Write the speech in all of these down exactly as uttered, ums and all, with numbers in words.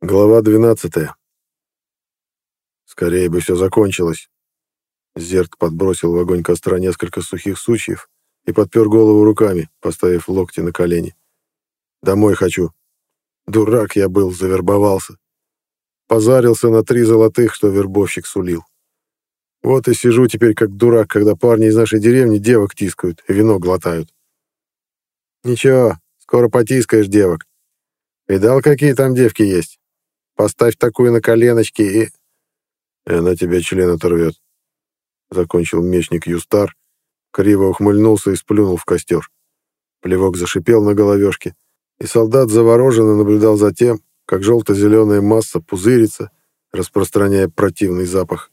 Глава двенадцатая. Скорее бы все закончилось. Зерт подбросил в огонь костра несколько сухих сучьев и подпер голову руками, поставив локти на колени. Домой хочу. Дурак я был, завербовался. Позарился на три золотых, что вербовщик сулил. Вот и сижу теперь как дурак, когда парни из нашей деревни девок тискают и вино глотают. Ничего, скоро потискаешь девок. Видал, какие там девки есть? Поставь такую на коленочки и... И она тебе член оторвет. Закончил мечник Юстар, криво ухмыльнулся и сплюнул в костер. Плевок зашипел на головешке, и солдат завороженно наблюдал за тем, как желто-зеленая масса пузырится, распространяя противный запах.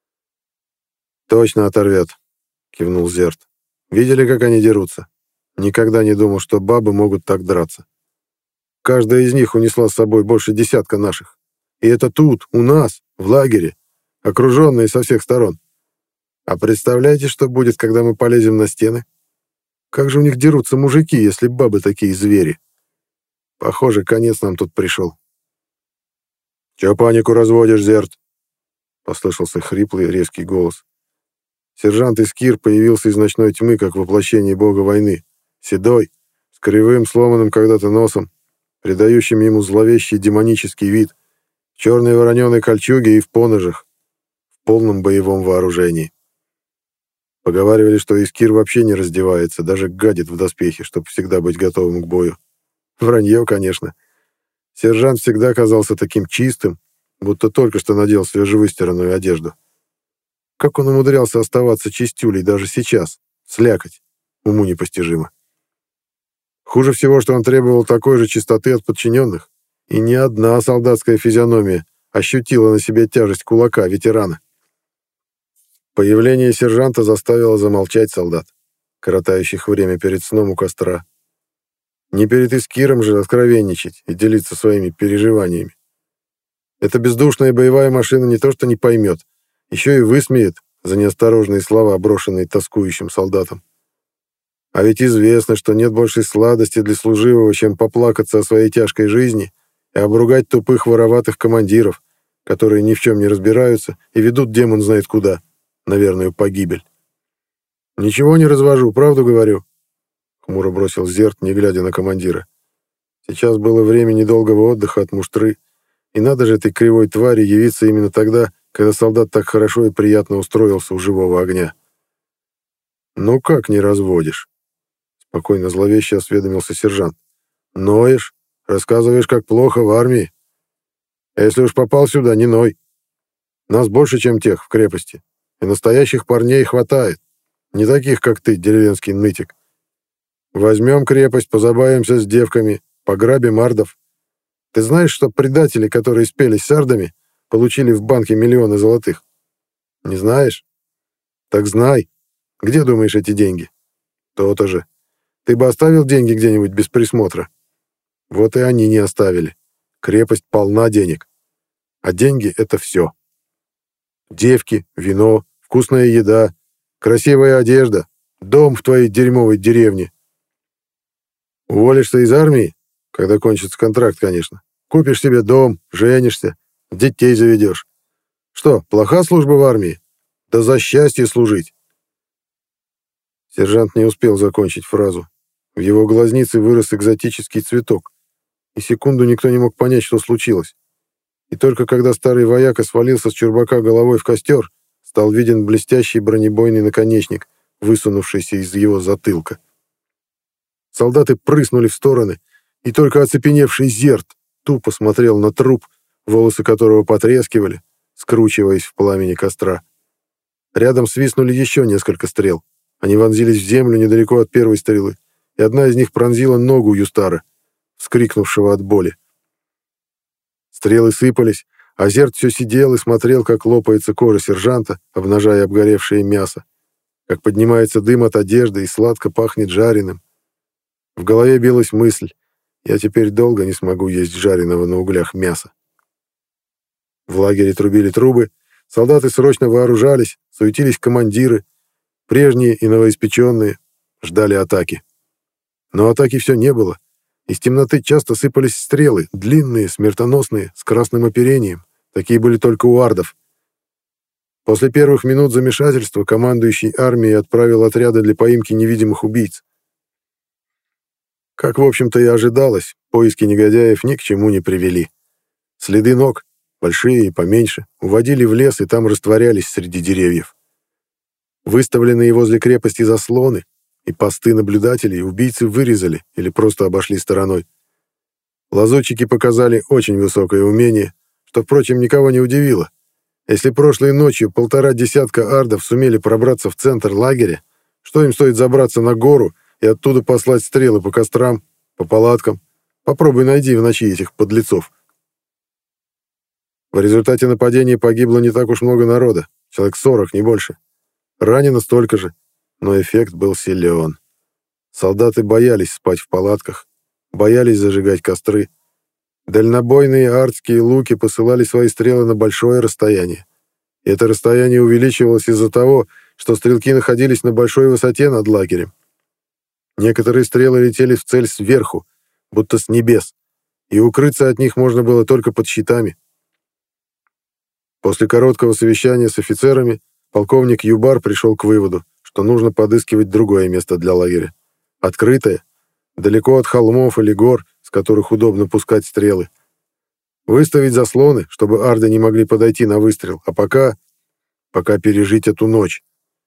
«Точно оторвет», — кивнул Зерт. «Видели, как они дерутся? Никогда не думал, что бабы могут так драться. Каждая из них унесла с собой больше десятка наших. И это тут, у нас, в лагере, окруженные со всех сторон. А представляете, что будет, когда мы полезем на стены? Как же у них дерутся мужики, если бабы такие звери? Похоже, конец нам тут пришел». «Чё панику разводишь, Зерт?» — послышался хриплый резкий голос. Сержант Искир появился из ночной тьмы, как воплощение бога войны, седой, с кривым, сломанным когда-то носом, придающим ему зловещий демонический вид, в черной вороненой кольчуге и в поножах, в полном боевом вооружении. Поговаривали, что Искир вообще не раздевается, даже гадит в доспехе, чтобы всегда быть готовым к бою. Вранье, конечно. Сержант всегда казался таким чистым, будто только что надел свежевыстиранную одежду. Как он умудрялся оставаться чистюлей даже сейчас, слякоть, уму непостижимо. Хуже всего, что он требовал такой же чистоты от подчиненных, и ни одна солдатская физиономия ощутила на себе тяжесть кулака ветерана. Появление сержанта заставило замолчать солдат, коротающих время перед сном у костра. Не перед Искиром же откровенничать и делиться своими переживаниями. Эта бездушная боевая машина не то что не поймет, еще и высмеет за неосторожные слова, брошенные тоскующим солдатам. А ведь известно, что нет большей сладости для служивого, чем поплакаться о своей тяжкой жизни и обругать тупых вороватых командиров, которые ни в чем не разбираются и ведут демон знает куда, на верную погибель. «Ничего не развожу, правду говорю», — хмуро бросил Зерт, не глядя на командира. Сейчас было время недолгого отдыха от муштры, и надо же этой кривой твари явиться именно тогда, когда солдат так хорошо и приятно устроился у живого огня. «Ну как не разводишь?» — спокойно зловеще осведомился сержант. «Ноешь? Рассказываешь, как плохо в армии? А если уж попал сюда, не ной. Нас больше, чем тех в крепости, и настоящих парней хватает, не таких, как ты, деревенский нытик. Возьмем крепость, позабавимся с девками, пограбим ардов. Ты знаешь, что предатели, которые спелись с ардами, получили в банке миллионы золотых? Не знаешь? Так знай. Где, думаешь, эти деньги? То-то же. Ты бы оставил деньги где-нибудь без присмотра? Вот и они не оставили. Крепость полна денег. А деньги — это все. Девки, вино, вкусная еда, красивая одежда, дом в твоей дерьмовой деревне. Уволишься из армии, когда кончится контракт, конечно. Купишь себе дом, женишься, детей заведешь. Что, плоха служба в армии? Да за счастье служить. Сержант не успел закончить фразу. В его глазнице вырос экзотический цветок, и секунду никто не мог понять, что случилось. И только когда старый вояка свалился с чурбака головой в костер, стал виден блестящий бронебойный наконечник, высунувшийся из его затылка. Солдаты прыснули в стороны, и только оцепеневший Зерт тупо смотрел на труп, волосы которого потрескивали, скручиваясь в пламени костра. Рядом свистнули еще несколько стрел. Они вонзились в землю недалеко от первой стрелы, и одна из них пронзила ногу Юстара, вскрикнувшего от боли. Стрелы сыпались, а Зерт все сидел и смотрел, как лопается кожа сержанта, обнажая обгоревшее мясо, как поднимается дым от одежды и сладко пахнет жареным. В голове билась мысль: я теперь долго не смогу есть жареного на углях мяса. В лагере трубили трубы, солдаты срочно вооружались, суетились командиры, прежние и новоиспеченные, ждали атаки. Но атаки все не было. Из темноты часто сыпались стрелы, длинные, смертоносные, с красным оперением. Такие были только у ардов. После первых минут замешательства командующий армией отправил отряды для поимки невидимых убийц. Как, в общем-то, и ожидалось, поиски негодяев ни к чему не привели. Следы ног, большие и поменьше, уводили в лес и там растворялись среди деревьев. Выставленные возле крепости заслоны и посты наблюдателей убийцы вырезали или просто обошли стороной. Лазутчики показали очень высокое умение, что, впрочем, никого не удивило. Если прошлой ночью полтора десятка ардов сумели пробраться в центр лагеря, что им стоит забраться на гору и оттуда послать стрелы по кострам, по палаткам? Попробуй найди в ночи этих подлецов. В результате нападения погибло не так уж много народа, человек сорок, не больше. Ранено столько же, но эффект был силен. Солдаты боялись спать в палатках, боялись зажигать костры. Дальнобойные ардские луки посылали свои стрелы на большое расстояние. И это расстояние увеличивалось из-за того, что стрелки находились на большой высоте над лагерем. Некоторые стрелы летели в цель сверху, будто с небес, и укрыться от них можно было только под щитами. После короткого совещания с офицерами полковник Юбар пришел к выводу, что нужно подыскивать другое место для лагеря. Открытое, далеко от холмов или гор, с которых удобно пускать стрелы. Выставить заслоны, чтобы арды не могли подойти на выстрел, а пока... пока пережить эту ночь.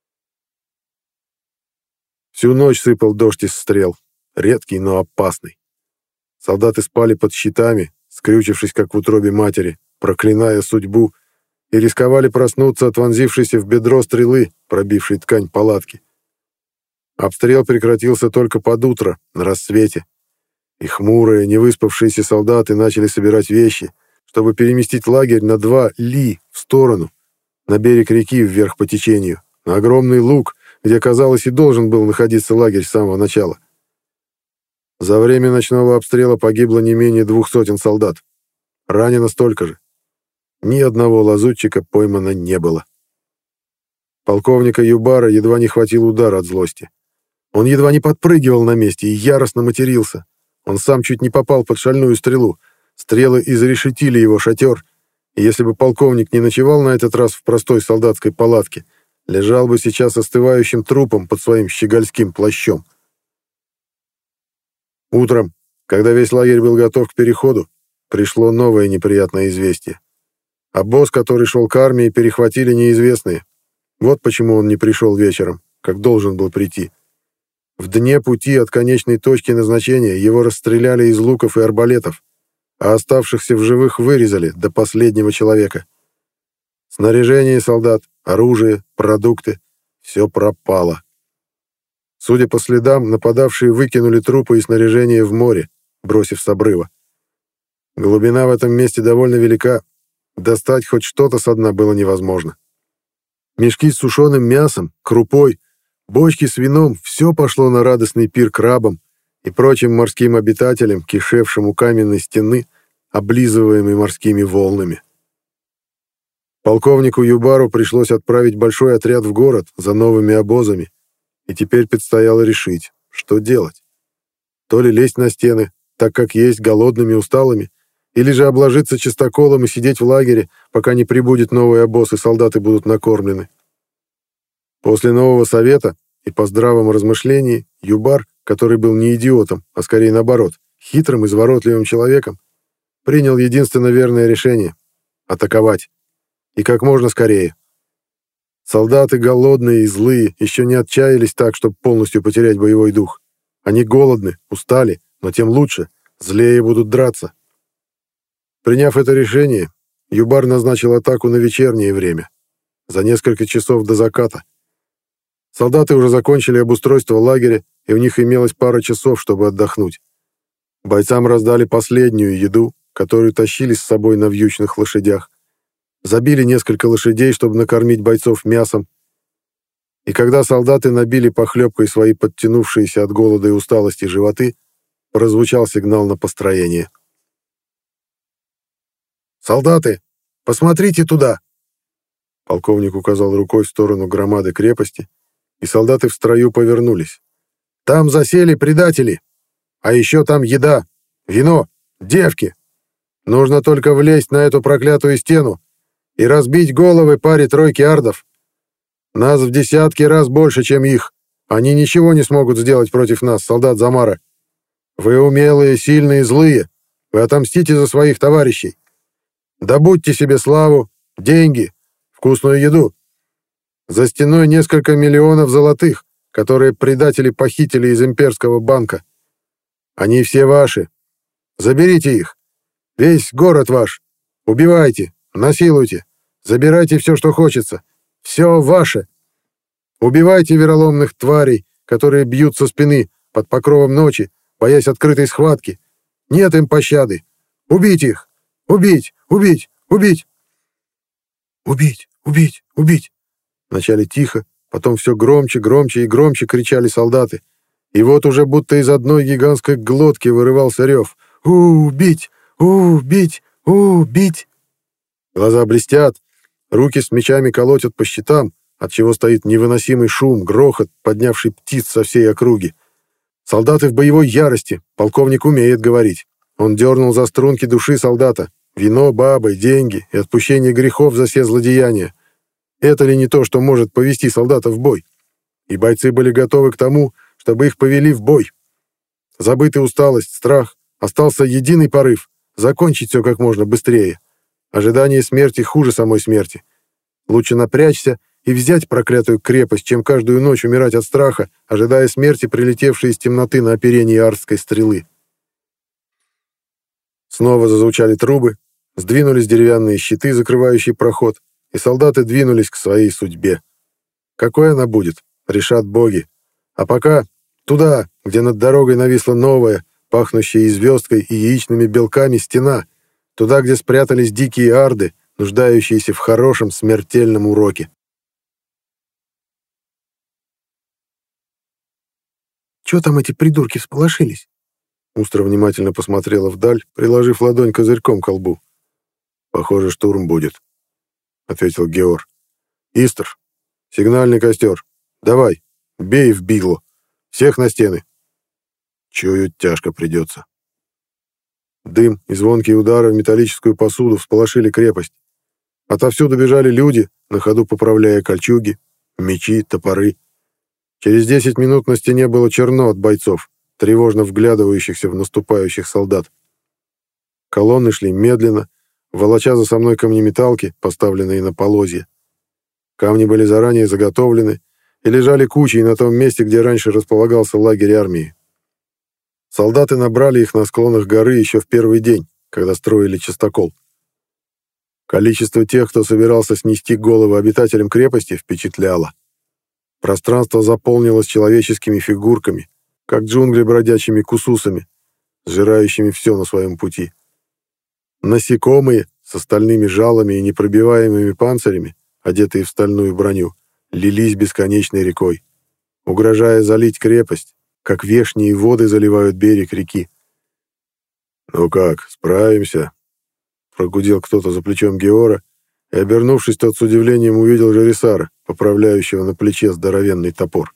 Всю ночь сыпал дождь из стрел, редкий, но опасный. Солдаты спали под щитами, скрючившись, как в утробе матери, проклиная судьбу, и рисковали проснуться от вонзившейся в бедро стрелы, пробившей ткань палатки. Обстрел прекратился только под утро, на рассвете, и хмурые, невыспавшиеся солдаты начали собирать вещи, чтобы переместить лагерь на два ли в сторону, на берег реки вверх по течению, на огромный луг, где, казалось, и должен был находиться лагерь с самого начала. За время ночного обстрела погибло не менее двух сотен солдат. Ранено столько же. Ни одного лазутчика поймано не было. Полковника Юбара едва не хватил удар от злости. Он едва не подпрыгивал на месте и яростно матерился. Он сам чуть не попал под шальную стрелу. Стрелы изрешетили его шатер, и если бы полковник не ночевал на этот раз в простой солдатской палатке, лежал бы сейчас остывающим трупом под своим щегольским плащом. Утром, когда весь лагерь был готов к переходу, пришло новое неприятное известие. Обоз, который шел к армии, перехватили неизвестные. Вот почему он не пришел вечером, как должен был прийти. В дне пути от конечной точки назначения его расстреляли из луков и арбалетов, а оставшихся в живых вырезали до последнего человека. Снаряжение солдат, оружие, продукты — все пропало. Судя по следам, нападавшие выкинули трупы и снаряжение в море, бросив с обрыва. Глубина в этом месте довольно велика, достать хоть что-то со дна было невозможно. Мешки с сушеным мясом, крупой, бочки с вином — все пошло на радостный пир крабам и прочим морским обитателям, кишевшим у каменной стены, облизываемой морскими волнами. Полковнику Юбару пришлось отправить большой отряд в город за новыми обозами, и теперь предстояло решить, что делать. То ли лезть на стены, так как есть, голодными, усталыми, или же обложиться чистоколом и сидеть в лагере, пока не прибудет новый обоз и солдаты будут накормлены. После нового совета и по здравому размышлении Юбар, который был не идиотом, а скорее наоборот, хитрым, изворотливым человеком, принял единственно верное решение — атаковать. И как можно скорее. Солдаты, голодные и злые, еще не отчаялись так, чтобы полностью потерять боевой дух. Они голодны, устали, но тем лучше, злее будут драться. Приняв это решение, Юбар назначил атаку на вечернее время, за несколько часов до заката. Солдаты уже закончили обустройство лагеря, и у них имелось пара часов, чтобы отдохнуть. Бойцам раздали последнюю еду, которую тащили с собой на вьючных лошадях. Забили несколько лошадей, чтобы накормить бойцов мясом. И когда солдаты набили похлебкой свои подтянувшиеся от голода и усталости животы, прозвучал сигнал на построение. «Солдаты, посмотрите туда!» Полковник указал рукой в сторону громады крепости, и солдаты в строю повернулись. «Там засели предатели!» А еще там еда, вино, девки. Нужно только влезть на эту проклятую стену и разбить головы паре-тройки ардов. Нас в десятки раз больше, чем их. Они ничего не смогут сделать против нас, солдат Замара. Вы умелые, сильные, злые. Вы отомстите за своих товарищей. Добудьте себе славу, деньги, вкусную еду. За стеной несколько миллионов золотых, которые предатели похитили из имперского банка. Они все ваши. Заберите их. Весь город ваш. Убивайте, насилуйте, забирайте все, что хочется. Все ваше. Убивайте вероломных тварей, которые бьют со спины под покровом ночи, боясь открытой схватки. Нет им пощады. Убить их! Убить! Убить! Убить! Убить! Убить! Убить! Вначале тихо, потом все громче, громче и громче кричали солдаты. И вот уже будто из одной гигантской глотки вырывался рев. «Убить! Убить! Убить!» Глаза блестят, руки с мечами колотят по щитам, отчего стоит невыносимый шум, грохот, поднявший птиц со всей округи. Солдаты в боевой ярости, полковник умеет говорить. Он дернул за струнки души солдата. Вино, бабы, деньги и отпущение грехов за все злодеяния. Это ли не то, что может повести солдата в бой? И бойцы были готовы к тому, чтобы их повели в бой. Забытая усталость, страх, остался единый порыв — закончить все как можно быстрее. Ожидание смерти хуже самой смерти. Лучше напрячься и взять проклятую крепость, чем каждую ночь умирать от страха, ожидая смерти, прилетевшей из темноты на оперении ардской стрелы. Снова зазвучали трубы, сдвинулись деревянные щиты, закрывающие проход, и солдаты двинулись к своей судьбе. Какой она будет, решат боги. А пока туда, где над дорогой нависла новая, пахнущая и звездкой, и яичными белками стена, туда, где спрятались дикие арды, нуждающиеся в хорошем смертельном уроке. «Чё там эти придурки всполошились?» Устра внимательно посмотрела вдаль, приложив ладонь козырьком к лбу. «Похоже, штурм будет», — ответил Геор. «Истр, сигнальный костер. Давай, бей в бигло. Всех на стены. Чую, тяжко придется». Дым и звонкие удары в металлическую посуду всполошили крепость. Отовсюду бежали люди, на ходу поправляя кольчуги, мечи, топоры. Через десять минут на стене было черно от бойцов, тревожно вглядывающихся в наступающих солдат. Колонны шли медленно, волоча за собой камнеметалки, поставленные на полозья. Камни были заранее заготовлены и лежали кучей на том месте, где раньше располагался лагерь армии. Солдаты набрали их на склонах горы еще в первый день, когда строили частокол. Количество тех, кто собирался снести головы обитателям крепости, впечатляло. Пространство заполнилось человеческими фигурками, как джунгли бродячими кусусами, сжирающими все на своем пути. Насекомые с стальными жалами и непробиваемыми панцирями, одетые в стальную броню, лились бесконечной рекой, угрожая залить крепость, как вешние воды заливают берег реки. «Ну как, справимся?» — прогудел кто-то за плечом Геора, и, обернувшись, тот с удивлением увидел Жарисара, поправляющего на плече здоровенный топор.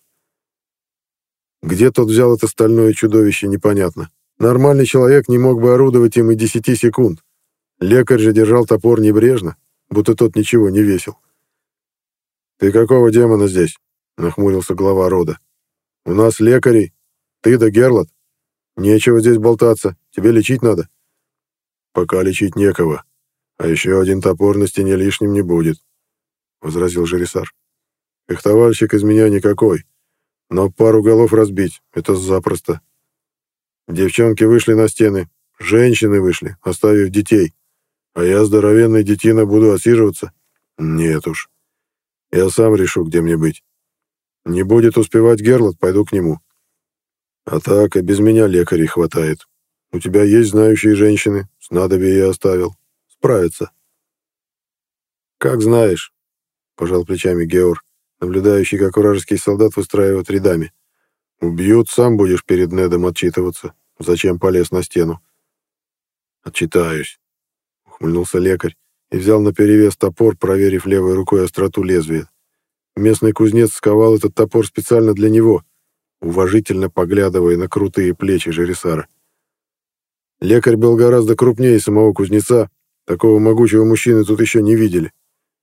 Где тот взял это стальное чудовище, непонятно. Нормальный человек не мог бы орудовать им и десяти секунд. Лекарь же держал топор небрежно, будто тот ничего не весил. «Ты какого демона здесь?» — нахмурился глава рода. «У нас лекарей. Ты да Герлот. Нечего здесь болтаться. Тебе лечить надо». «Пока лечить некого. А еще один топор на стене лишним не будет», — возразил Жарисар. «Фехтовальщик из меня никакой. Но пару голов разбить — это запросто. Девчонки вышли на стены, женщины вышли, оставив детей. А я, здоровенный детина, буду отсиживаться? Нет уж. Я сам решу, где мне быть. Не будет успевать Герлот, пойду к нему. А так и без меня лекарей хватает. У тебя есть знающие женщины, снадобье я оставил. Справятся». «Как знаешь», — пожал плечами Геор, наблюдающий, как вражеский солдат выстраивают рядами. «Убьют, сам будешь перед Недом отчитываться. Зачем полез на стену?» «Отчитаюсь», — ухмыльнулся лекарь и взял наперевес топор, проверив левой рукой остроту лезвия. Местный кузнец сковал этот топор специально для него. уважительно поглядывая на крутые плечи Жересара. Лекарь был гораздо крупнее самого кузнеца, такого могучего мужчины тут еще не видели.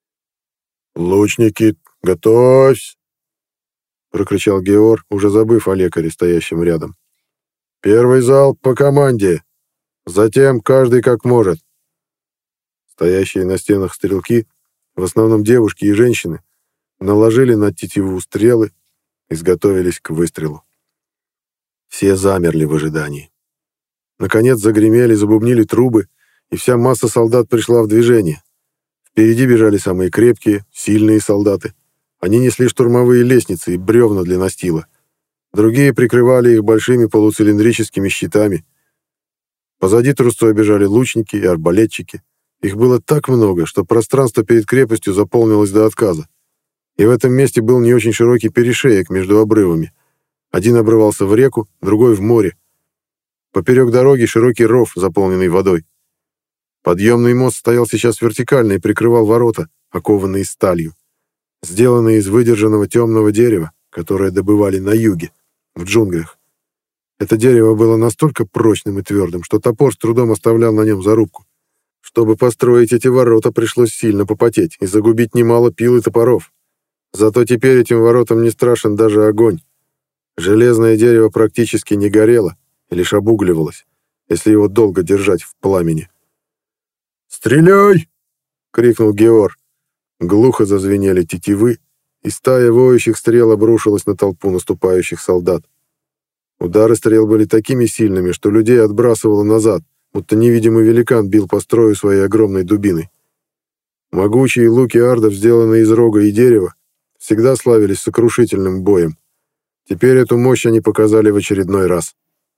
«Лучники, готовься!» — прокричал Геор, уже забыв о лекаре, стоящем рядом. «Первый залп по команде, затем каждый как может». Стоящие на стенах стрелки, в основном девушки и женщины, наложили на тетиву стрелы, изготовились к выстрелу. Все замерли в ожидании. Наконец загремели, забубнили трубы, и вся масса солдат пришла в движение. Впереди бежали самые крепкие, сильные солдаты. Они несли штурмовые лестницы и бревна для настила. Другие прикрывали их большими полуцилиндрическими щитами. Позади трусцой бежали лучники и арбалетчики. Их было так много, что пространство перед крепостью заполнилось до отказа. И в этом месте был не очень широкий перешеек между обрывами. Один обрывался в реку, другой — в море. Поперек дороги широкий ров, заполненный водой. Подъемный мост стоял сейчас вертикально и прикрывал ворота, окованные сталью, сделанные из выдержанного темного дерева, которое добывали на юге, в джунглях. Это дерево было настолько прочным и твердым, что топор с трудом оставлял на нем зарубку. Чтобы построить эти ворота, пришлось сильно попотеть и загубить немало пил и топоров. Зато теперь этим воротам не страшен даже огонь. Железное дерево практически не горело, и лишь обугливалось, если его долго держать в пламени. «Стреляй!» — крикнул Геор. Глухо зазвенели тетивы, и стая воющих стрел обрушилась на толпу наступающих солдат. Удары стрел были такими сильными, что людей отбрасывало назад, будто невидимый великан бил по строю своей огромной дубиной. Могучие луки ардов, сделанные из рога и дерева, всегда славились сокрушительным боем. Теперь эту мощь они показали в очередной раз.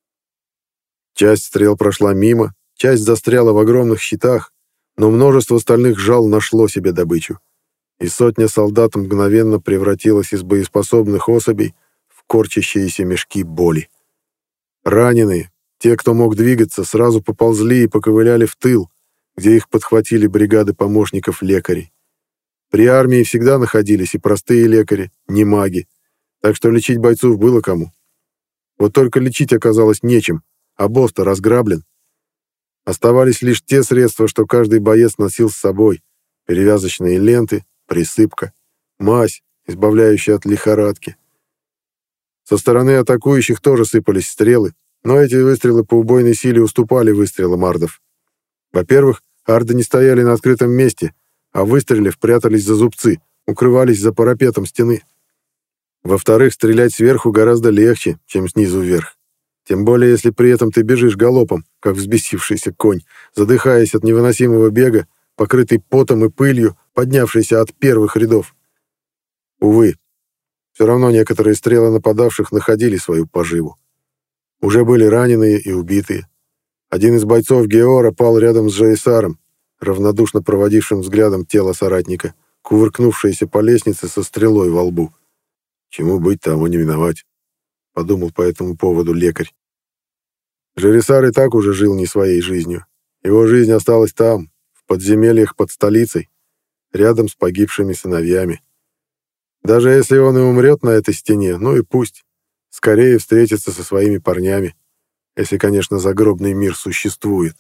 Часть стрел прошла мимо, часть застряла в огромных щитах, но множество стальных жал нашло себе добычу, и сотня солдат мгновенно превратилась из боеспособных особей в корчащиеся мешки боли. Раненые, те, кто мог двигаться, сразу поползли и поковыляли в тыл, где их подхватили бригады помощников лекарей. При армии всегда находились и простые лекари, не маги, так что лечить бойцов было кому. Вот только лечить оказалось нечем, а босс-то разграблен. Оставались лишь те средства, что каждый боец носил с собой: перевязочные ленты, присыпка, мазь, избавляющая от лихорадки. Со стороны атакующих тоже сыпались стрелы, но эти выстрелы по убойной силе уступали выстрелам ардов. Во-первых, арды не стояли на открытом месте, а выстрелив, прятались за зубцы, укрывались за парапетом стены. Во-вторых, стрелять сверху гораздо легче, чем снизу вверх. Тем более, если при этом ты бежишь галопом, как взбесившийся конь, задыхаясь от невыносимого бега, покрытый потом и пылью, поднявшийся от первых рядов. Увы, все равно некоторые стрелы нападавших находили свою поживу. Уже были раненые и убитые. Один из бойцов Геора пал рядом с Жересаром, равнодушно проводившим взглядом тело соратника, кувыркнувшееся по лестнице со стрелой во лбу. «Чему быть, тому не миновать», — подумал по этому поводу лекарь. Жересар и так уже жил не своей жизнью. Его жизнь осталась там, в подземельях под столицей, рядом с погибшими сыновьями. Даже если он и умрет на этой стене, ну и пусть. Скорее встретится со своими парнями, если, конечно, загробный мир существует.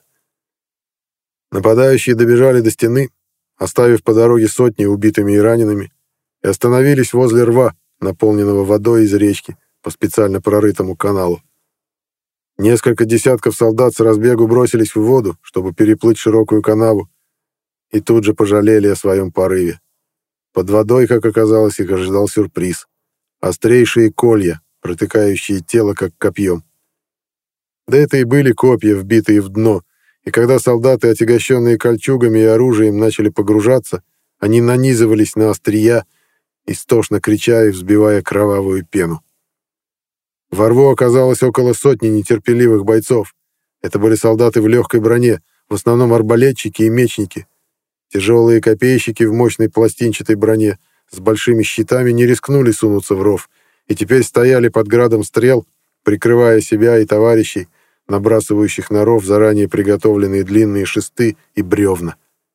Нападающие добежали до стены, оставив по дороге сотни убитыми и ранеными, и остановились возле рва, наполненного водой из речки по специально прорытому каналу. Несколько десятков солдат с разбегу бросились в воду, чтобы переплыть широкую канаву, и тут же пожалели о своем порыве. Под водой, как оказалось, их ожидал сюрприз. Острейшие колья, протыкающие тело, как копьем. Да это и были копья, вбитые в дно, и когда солдаты, отягощенные кольчугами и оружием, начали погружаться, они нанизывались на острия, истошно крича и взбивая кровавую пену. Во рву оказалось около сотни нетерпеливых бойцов. Это были солдаты в легкой броне, в основном арбалетчики и мечники. Тяжелые копейщики в мощной пластинчатой броне с большими щитами не рискнули сунуться в ров, и теперь стояли под градом стрел, прикрывая себя и товарищей, набрасывающих на ров заранее приготовленные длинные шесты и бревна.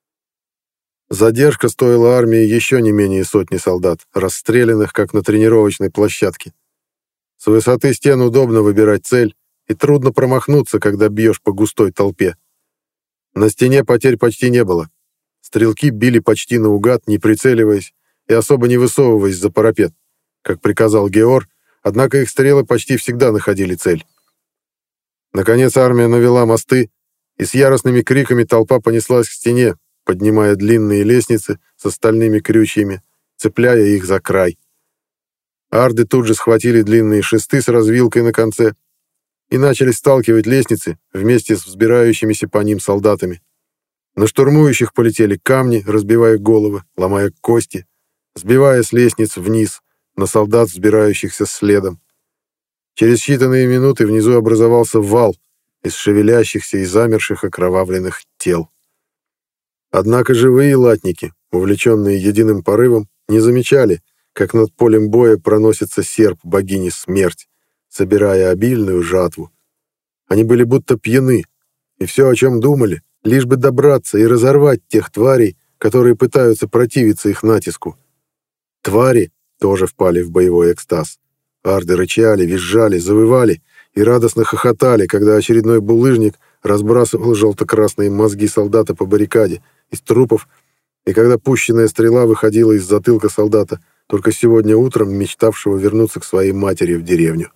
Задержка стоила армии еще не менее сотни солдат, расстрелянных, как на тренировочной площадке. С высоты стен удобно выбирать цель, и трудно промахнуться, когда бьешь по густой толпе. На стене потерь почти не было. Стрелки били почти наугад, не прицеливаясь и особо не высовываясь за парапет, как приказал Геор, однако их стрелы почти всегда находили цель. Наконец армия навела мосты, и с яростными криками толпа понеслась к стене, поднимая длинные лестницы с стальными крючьями, цепляя их за край. Арды тут же схватили длинные шесты с развилкой на конце и начали сталкивать лестницы вместе с взбирающимися по ним солдатами. На штурмующих полетели камни, разбивая головы, ломая кости, сбивая с лестниц вниз на солдат, взбирающихся следом. Через считанные минуты внизу образовался вал из шевелящихся и замерших окровавленных тел. Однако живые латники, увлеченные единым порывом, не замечали, как над полем боя проносится серп богини Смерть, собирая обильную жатву. Они были будто пьяны, и все, о чем думали, лишь бы добраться и разорвать тех тварей, которые пытаются противиться их натиску. Твари тоже впали в боевой экстаз. Арды рычали, визжали, завывали и радостно хохотали, когда очередной булыжник разбрасывал желто-красные мозги солдата по баррикаде из трупов, и когда пущенная стрела выходила из затылка солдата, только сегодня утром мечтавшего вернуться к своей матери в деревню.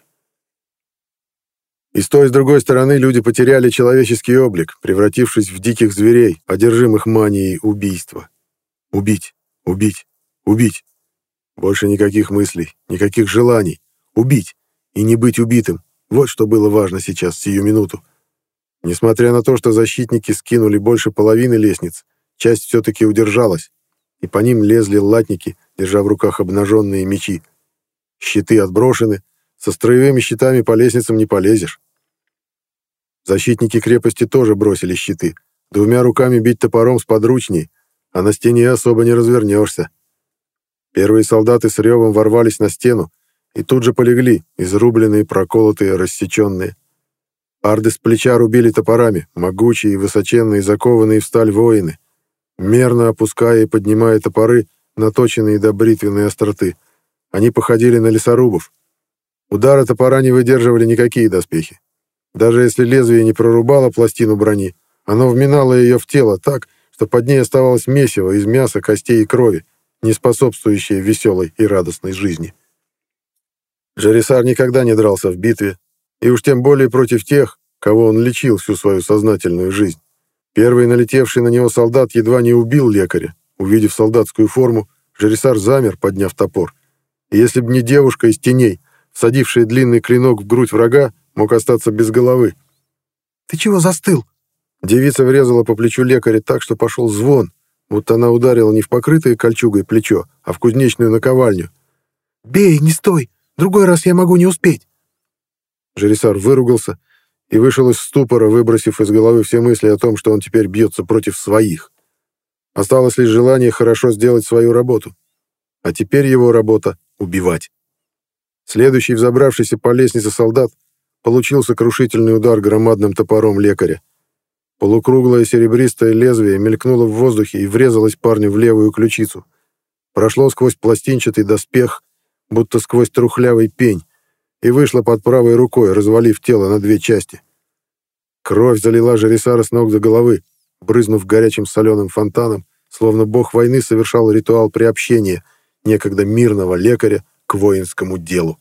И с той, и с другой стороны люди потеряли человеческий облик, превратившись в диких зверей, одержимых манией убийства. Убить, убить, убить. Больше никаких мыслей, никаких желаний. Убить и не быть убитым. Вот что было важно сейчас, сию минуту. Несмотря на то, что защитники скинули больше половины лестниц, часть все-таки удержалась, и по ним лезли латники, держа в руках обнаженные мечи. Щиты отброшены, со строевыми щитами по лестницам не полезешь. Защитники крепости тоже бросили щиты. Двумя руками бить топором сподручней, а на стене особо не развернешься. Первые солдаты с ревом ворвались на стену и тут же полегли, изрубленные, проколотые, рассеченные. Арды с плеча рубили топорами, могучие и высоченные, закованные в сталь воины, мерно опуская и поднимая топоры, наточенные до бритвенной остроты. Они походили на лесорубов. Удары топора не выдерживали никакие доспехи. Даже если лезвие не прорубало пластину брони, оно вминало ее в тело так, что под ней оставалось месиво из мяса, костей и крови, не способствующее веселой и радостной жизни. Джарисар никогда не дрался в битве, и уж тем более против тех, кого он лечил всю свою сознательную жизнь. Первый налетевший на него солдат едва не убил лекаря. Увидев солдатскую форму, Джарисар замер, подняв топор. И если бы не девушка из теней, всадившая длинный клинок в грудь врага, мог остаться без головы. «Ты чего застыл?» Девица врезала по плечу лекаря так, что пошел звон, будто она ударила не в покрытое кольчугой плечо, а в кузнечную наковальню. «Бей, не стой! Другой раз я могу не успеть!» Джарисар выругался и вышел из ступора, выбросив из головы все мысли о том, что он теперь бьется против своих. Осталось лишь желание хорошо сделать свою работу. А теперь его работа — убивать. Следующий, взобравшийся по лестнице солдат, получил сокрушительный удар громадным топором лекаря. Полукруглое серебристое лезвие мелькнуло в воздухе и врезалось парню в левую ключицу. Прошло сквозь пластинчатый доспех, будто сквозь трухлявый пень, и вышло под правой рукой, развалив тело на две части. Кровь залила Джарисара с ног до головы, брызнув горячим соленым фонтаном, словно бог войны совершал ритуал приобщения некогда мирного лекаря к воинскому делу.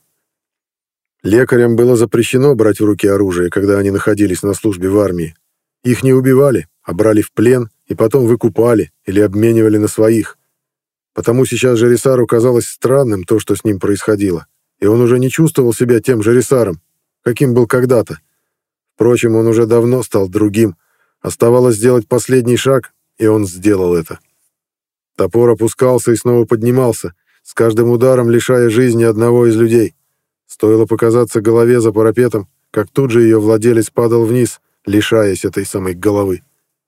Лекарям было запрещено брать в руки оружие, когда они находились на службе в армии. Их не убивали, а брали в плен и потом выкупали или обменивали на своих. Потому сейчас Джарисару казалось странным то, что с ним происходило, и он уже не чувствовал себя тем Джарисаром, каким был когда-то. Впрочем, он уже давно стал другим. Оставалось сделать последний шаг, и он сделал это. Топор опускался и снова поднимался, с каждым ударом лишая жизни одного из людей. Стоило показаться голове за парапетом, как тут же ее владелец падал вниз, лишаясь этой самой головы.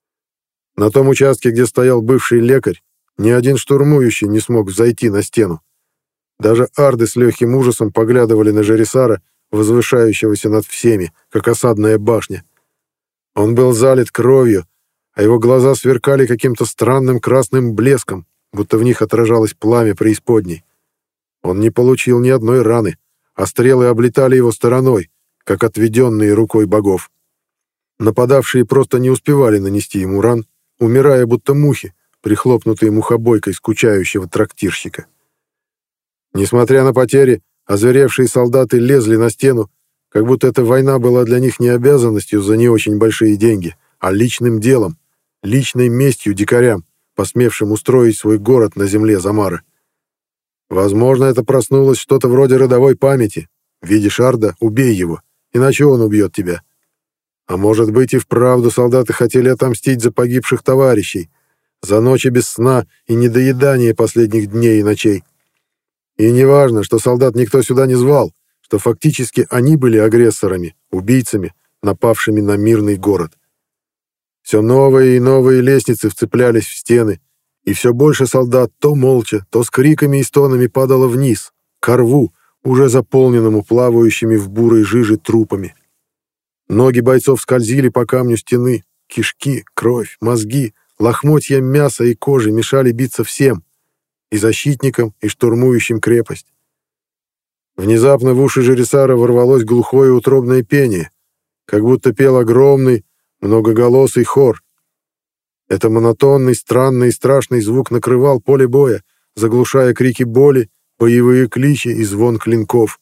На том участке, где стоял бывший лекарь, ни один штурмующий не смог взойти на стену. Даже арды с легким ужасом поглядывали на Джарисара, возвышающегося над всеми, как осадная башня. Он был залит кровью, а его глаза сверкали каким-то странным красным блеском, будто в них отражалось пламя преисподней. Он не получил ни одной раны, а стрелы облетали его стороной, как отведенные рукой богов. Нападавшие просто не успевали нанести ему ран, умирая будто мухи, прихлопнутые мухобойкой скучающего трактирщика. Несмотря на потери, озверевшие солдаты лезли на стену, как будто эта война была для них не обязанностью за не очень большие деньги, а личным делом, личной местью дикарям, посмевшим устроить свой город на земле Замара. Возможно, это проснулось что-то вроде родовой памяти. Видишь Арда — убей его, иначе он убьет тебя. А может быть, и вправду солдаты хотели отомстить за погибших товарищей, за ночи без сна и недоедание последних дней и ночей. И неважно, что солдат никто сюда не звал, что фактически они были агрессорами, убийцами, напавшими на мирный город. Все новые и новые лестницы вцеплялись в стены, и все больше солдат то молча, то с криками и стонами падало вниз, ко рву, уже заполненному плавающими в бурой жиже трупами. Ноги бойцов скользили по камню стены, кишки, кровь, мозги, лохмотья мяса и кожи мешали биться всем, и защитникам, и штурмующим крепость. Внезапно в уши Жерисара ворвалось глухое утробное пение, как будто пел огромный, многоголосый хор. Это монотонный, странный и страшный звук накрывал поле боя, заглушая крики боли, боевые кличи и звон клинков.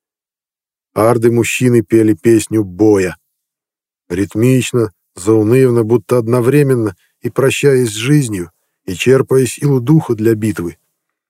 Арды-мужчины пели песню боя. Ритмично, заунывно, будто одновременно, и прощаясь с жизнью, и черпая силу духа для битвы.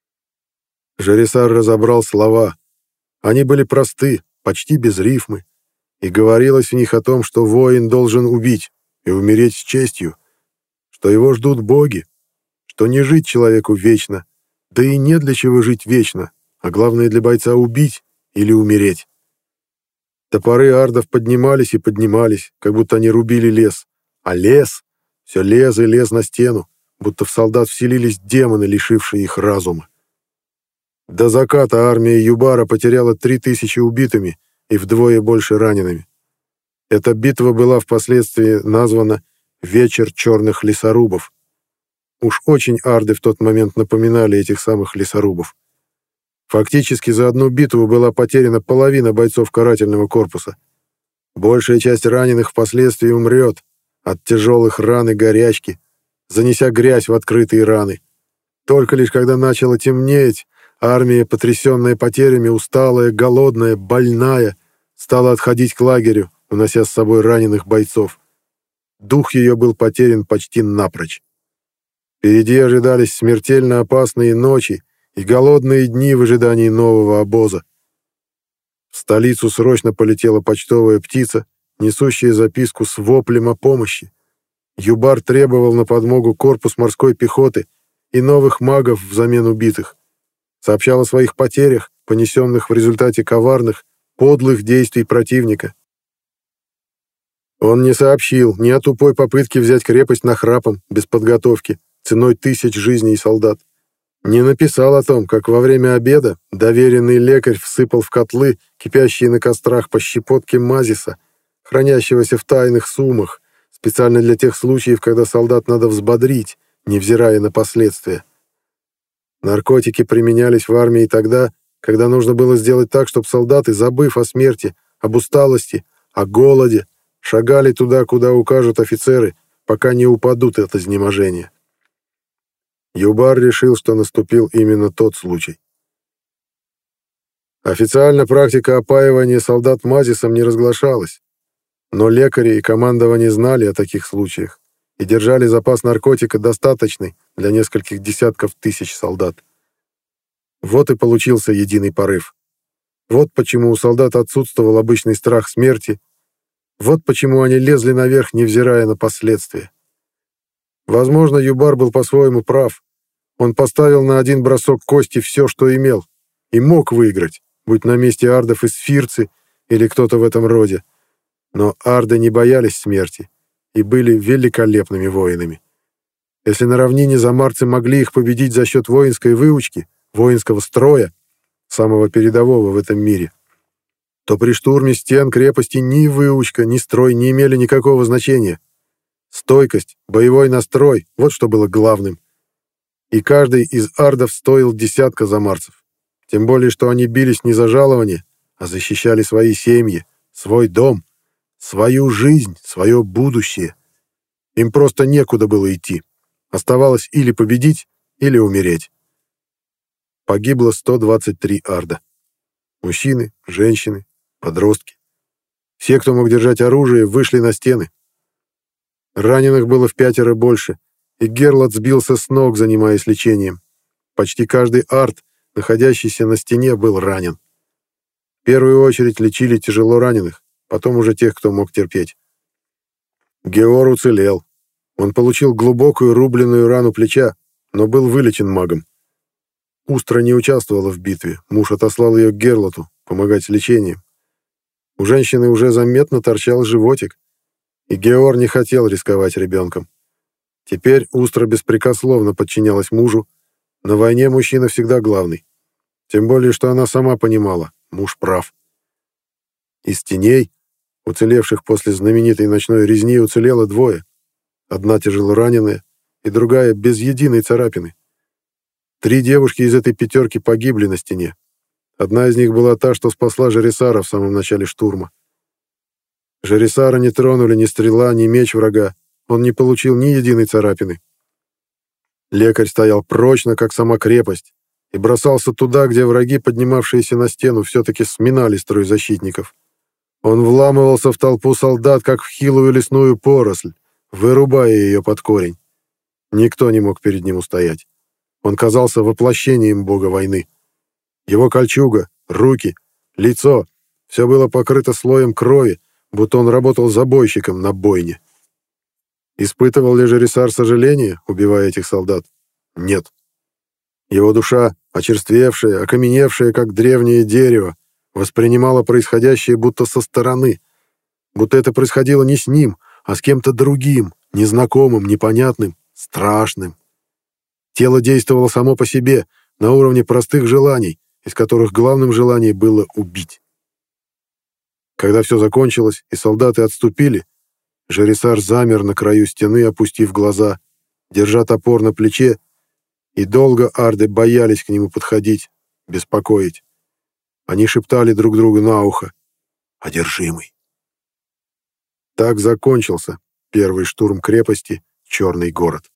Жерисар разобрал слова. Они были просты, почти без рифмы, и говорилось в них о том, что воин должен убить и умереть с честью, что его ждут боги, что не жить человеку вечно, да и не для чего жить вечно, а главное для бойца убить или умереть. Топоры ардов поднимались и поднимались, как будто они рубили лес, а лес все лез и лез на стену, будто в солдат вселились демоны, лишившие их разума. До заката армия Юбара потеряла три тысячи убитыми и вдвое больше ранеными. Эта битва была впоследствии названа «Вечер черных лесорубов». Уж очень арды в тот момент напоминали этих самых лесорубов. Фактически за одну битву была потеряна половина бойцов карательного корпуса. Большая часть раненых впоследствии умрет от тяжелых ран и горячки, занеся грязь в открытые раны. Только лишь когда начало темнеть, армия, потрясенная потерями, усталая, голодная, больная, стала отходить к лагерю, унося с собой раненых бойцов. Дух ее был потерян почти напрочь. Впереди ожидались смертельно опасные ночи и голодные дни в ожидании нового обоза. В столицу срочно полетела почтовая птица, несущая записку с воплем о помощи. Юбар требовал на подмогу корпус морской пехоты и новых магов взамен убитых. Сообщал о своих потерях, понесенных в результате коварных, подлых действий противника. Он не сообщил ни о тупой попытке взять крепость нахрапом, без подготовки, ценой тысяч жизней солдат. Не написал о том, как во время обеда доверенный лекарь всыпал в котлы, кипящие на кострах, по щепотке мазиса, хранящегося в тайных суммах, специально для тех случаев, когда солдат надо взбодрить, невзирая на последствия. Наркотики применялись в армии тогда, когда нужно было сделать так, чтобы солдаты, забыв о смерти, об усталости, о голоде, шагали туда, куда укажут офицеры, пока не упадут от изнеможения. Юбар решил, что наступил именно тот случай. Официально практика опаивания солдат мазисом не разглашалась, но лекари и командование знали о таких случаях и держали запас наркотика достаточный для нескольких десятков тысяч солдат. Вот и получился единый порыв. Вот почему у солдат отсутствовал обычный страх смерти, вот почему они лезли наверх, невзирая на последствия. Возможно, Юбар был по-своему прав. Он поставил на один бросок кости все, что имел, и мог выиграть, будь на месте ардов и сфирцы или кто-то в этом роде. Но арды не боялись смерти и были великолепными воинами. Если на равнине замарцы могли их победить за счет воинской выучки, воинского строя, самого передового в этом мире, то при штурме стен крепости ни выучка, ни строй не имели никакого значения. Стойкость, боевой настрой — вот что было главным. И каждый из ардов стоил десятка замарцев. Тем более, что они бились не за жалование, а защищали свои семьи, свой дом, свою жизнь, свое будущее. Им просто некуда было идти. Оставалось или победить, или умереть. Погибло сто двадцать три арда. Мужчины, женщины, подростки. Все, кто мог держать оружие, вышли на стены. Раненых было в пятеро больше, и Герлот сбился с ног, занимаясь лечением. Почти каждый ард, находящийся на стене, был ранен. В первую очередь лечили тяжело раненых, потом уже тех, кто мог терпеть. Геор уцелел. Он получил глубокую рубленную рану плеча, но был вылечен магом. Устра не участвовала в битве, муж отослал ее к Герлоту помогать с лечением. У женщины уже заметно торчал животик, и Геор не хотел рисковать ребенком. Теперь Устра беспрекословно подчинялась мужу. На войне мужчина всегда главный. Тем более, что она сама понимала, муж прав. Из теней, уцелевших после знаменитой ночной резни, уцелело двое. Одна тяжело раненая, и другая без единой царапины. Три девушки из этой пятерки погибли на стене. Одна из них была та, что спасла Жересара в самом начале штурма. Жересара не тронули ни стрела, ни меч врага. Он не получил ни единой царапины. Лекарь стоял прочно, как сама крепость, и бросался туда, где враги, поднимавшиеся на стену, все-таки сминали строй защитников. Он вламывался в толпу солдат, как в хилую лесную поросль, вырубая ее под корень. Никто не мог перед ним устоять. Он казался воплощением бога войны. Его кольчуга, руки, лицо — все было покрыто слоем крови, будто он работал забойщиком на бойне. Испытывал ли Жересар сожаление, убивая этих солдат? Нет. Его душа, очерствевшая, окаменевшая, как древнее дерево, воспринимала происходящее будто со стороны, будто это происходило не с ним, а с кем-то другим, незнакомым, непонятным, страшным. Тело действовало само по себе, на уровне простых желаний, из которых главным желанием было убить. Когда все закончилось и солдаты отступили, Жересар замер на краю стены, опустив глаза, держа топор на плече, и долго арды боялись к нему подходить, беспокоить. Они шептали друг другу на ухо: «Одержимый». Так закончился первый штурм крепости «Черный город».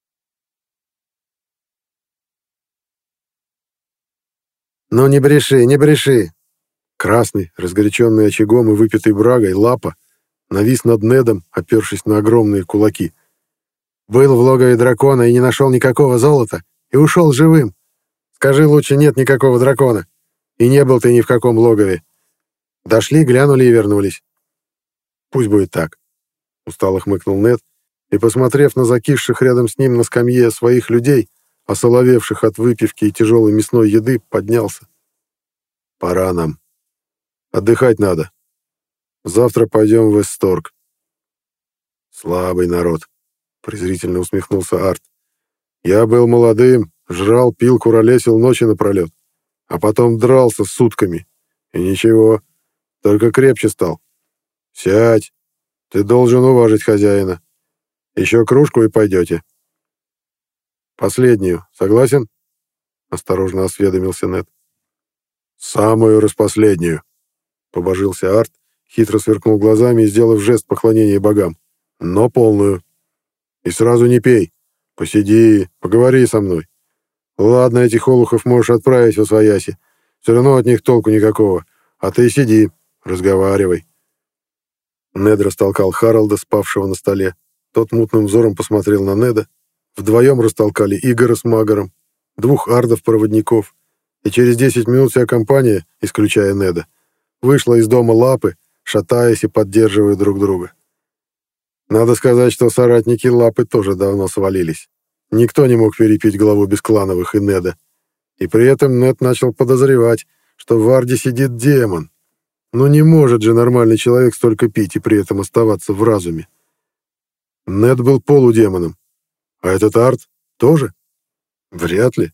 «Ну не бреши, не бреши!» Красный, разгоряченный очагом и выпитой брагой, Лапа навис над Недом, опершись на огромные кулаки. «Был в логове дракона и не нашел никакого золота, и ушел живым. Скажи лучше, нет никакого дракона. И не был ты ни в каком логове. Дошли, глянули и вернулись». «Пусть будет так», — устало хмыкнул Нед, и, посмотрев на закисших рядом с ним на скамье своих людей, осоловевших от выпивки и тяжелой мясной еды, поднялся. «Пора нам. Отдыхать надо. Завтра пойдем в Эсторг». «Слабый народ», — презрительно усмехнулся Арт. «Я был молодым, жрал, пил, куролесил ночи напролет, а потом дрался сутками. И ничего, только крепче стал. Сядь, ты должен уважить хозяина. Еще кружку и пойдете». «Последнюю, согласен?» — осторожно осведомился Нед. «Самую распоследнюю», — побожился Арт, хитро сверкнул глазами и сделав жест поклонения богам. «Но полную. И сразу не пей. Посиди, поговори со мной. Ладно, этих олухов можешь отправить во свояси. Все равно от них толку никакого. А ты сиди, разговаривай». Нед растолкал Харалда, спавшего на столе. Тот мутным взором посмотрел на Неда. Вдвоем растолкали Игора с Магаром, двух ардов-проводников, и через десять минут вся компания, исключая Неда, вышла из дома Лапы, шатаясь и поддерживая друг друга. Надо сказать, что соратники Лапы тоже давно свалились. Никто не мог перепить главу Бесклановых и Неда. И при этом Нед начал подозревать, что в Арде сидит демон. Ну не может же нормальный человек столько пить и при этом оставаться в разуме. Нед был полудемоном. А этот Арт тоже? Вряд ли.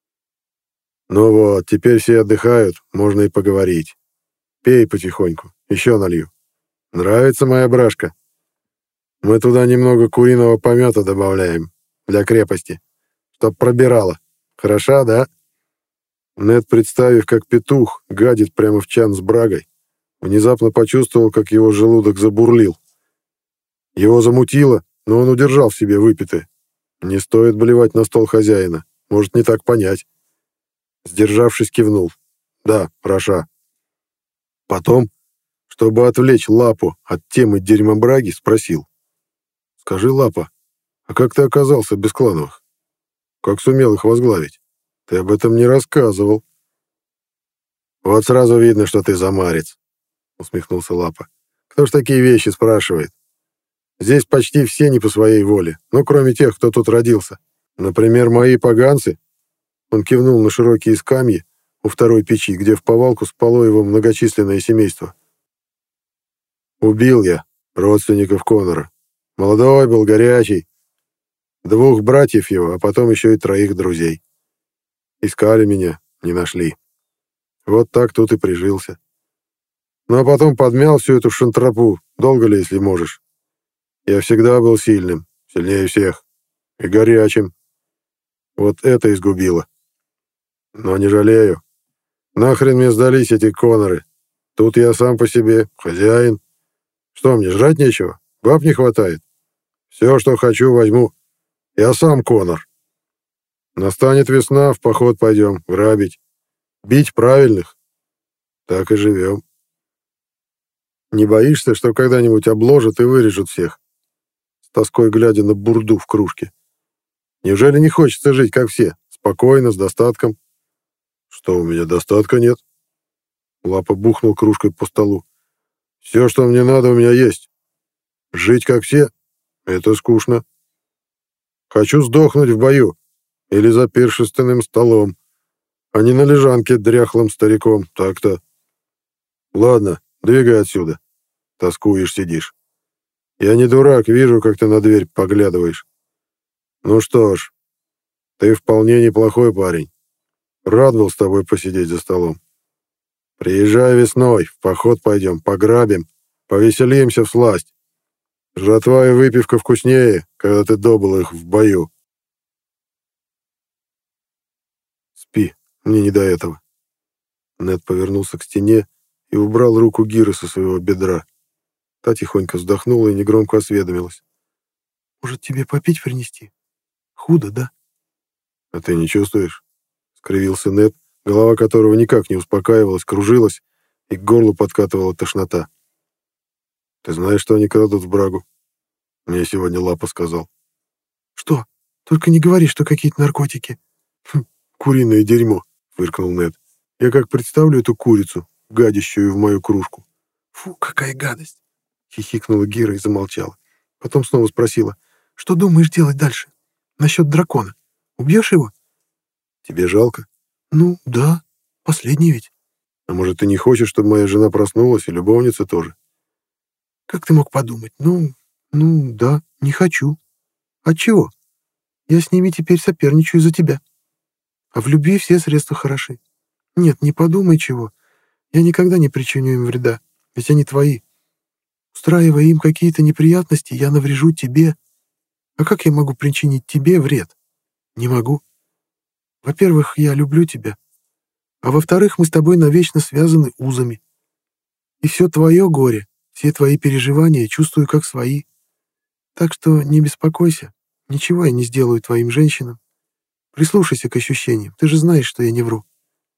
Ну вот, теперь все отдыхают, можно и поговорить. Пей потихоньку, еще налью. Нравится моя брашка? Мы туда немного куриного помета добавляем, для крепости, чтоб пробирало. Хороша, да?» Нед, представив, как петух гадит прямо в чан с брагой, Внезапно почувствовал, как его желудок забурлил. Его замутило, но он удержал в себе выпитое. Не стоит блевать на стол хозяина, может не так понять. Сдержавшись, кивнул. Да, проша. Потом, чтобы отвлечь Лапу от темы дерьмобраги, спросил. Скажи, Лапа, а как ты оказался без клановых? Как сумел их возглавить? Ты об этом не рассказывал. Вот сразу видно, что ты замарец, усмехнулся Лапа. Кто ж такие вещи спрашивает? Здесь почти все не по своей воле, ну, кроме тех, кто тут родился. Например, мои поганцы. Он кивнул на широкие скамьи у второй печи, где в повалку спало его многочисленное семейство. Убил я родственников Конора. Молодой был, горячий. Двух братьев его, а потом еще и троих друзей. Искали меня, не нашли. Вот так тут и прижился. Ну, а потом подмял всю эту шантропу, долго ли, если можешь. Я всегда был сильным, сильнее всех. И горячим. Вот это изгубило. Но не жалею. Нахрен мне сдались эти Коноры. Тут я сам по себе, хозяин. Что, мне жрать нечего? Баб не хватает? Все, что хочу, возьму. Я сам Конор. Настанет весна, в поход пойдем, грабить. Бить правильных. Так и живем. Не боишься, что когда-нибудь обложат и вырежут всех? С тоской глядя на бурду в кружке. Неужели не хочется жить, как все? Спокойно, с достатком? Что, у меня достатка нет? Лапа бухнул кружкой по столу. Все, что мне надо, у меня есть. Жить, как все? Это скучно. Хочу сдохнуть в бою. Или за пиршественным столом. А не на лежанке дряхлым стариком. Так-то. Ладно, двигай отсюда. Тоскуешь, сидишь. Я не дурак, вижу, как ты на дверь поглядываешь. Ну что ж, ты вполне неплохой парень. Рад был с тобой посидеть за столом. Приезжай весной, в поход пойдем, пограбим, повеселимся всласть. Жратва и выпивка вкуснее, когда ты добыл их в бою. Спи, мне не до этого. Нед повернулся к стене и убрал руку Гиры со своего бедра. Та тихонько вздохнула и негромко осведомилась. «Может, тебе попить принести? Худо, да?» «А ты не чувствуешь?» — скривился Нед, голова которого никак не успокаивалась, кружилась, и к горлу подкатывала тошнота. «Ты знаешь, что они крадут в брагу?» Мне сегодня Лапа сказал. «Что? Только не говори, что какие-то наркотики». «Хм, куриное дерьмо», — фыркнул Нед. «Я как представлю эту курицу, гадящую в мою кружку». «Фу, какая гадость!» — хихикнула Гира и замолчала. Потом снова спросила. «Что думаешь делать дальше? Насчет дракона? Убьешь его?» «Тебе жалко?» «Ну, да. Последний ведь». «А может, ты не хочешь, чтобы моя жена проснулась, и любовница тоже?» «Как ты мог подумать? Ну, ну, да, не хочу. Отчего? Я с ними теперь соперничаю за тебя. А в любви все средства хороши. Нет, не подумай чего. Я никогда не причиню им вреда, ведь они твои. Устраивая им какие-то неприятности, я наврежу тебе. А как я могу причинить тебе вред? Не могу. Во-первых, я люблю тебя. А во-вторых, мы с тобой навечно связаны узами. И все твое горе, все твои переживания чувствую как свои. Так что не беспокойся, ничего я не сделаю твоим женщинам. Прислушайся к ощущениям, ты же знаешь, что я не вру».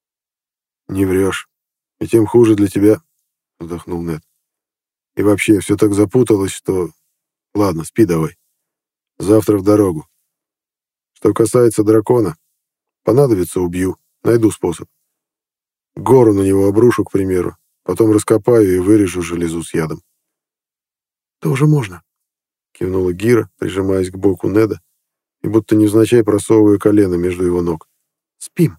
«Не врешь. И тем хуже для тебя», — вздохнул Нед. «И вообще, все так запуталось, что... Ладно, спи давай. Завтра в дорогу. Что касается дракона, понадобится — убью, найду способ. Гору на него обрушу, к примеру, потом раскопаю и вырежу железу с ядом». «Тоже можно», — кивнула Гира, прижимаясь к боку Неда и будто невзначай просовывая колено между его ног. «Спим».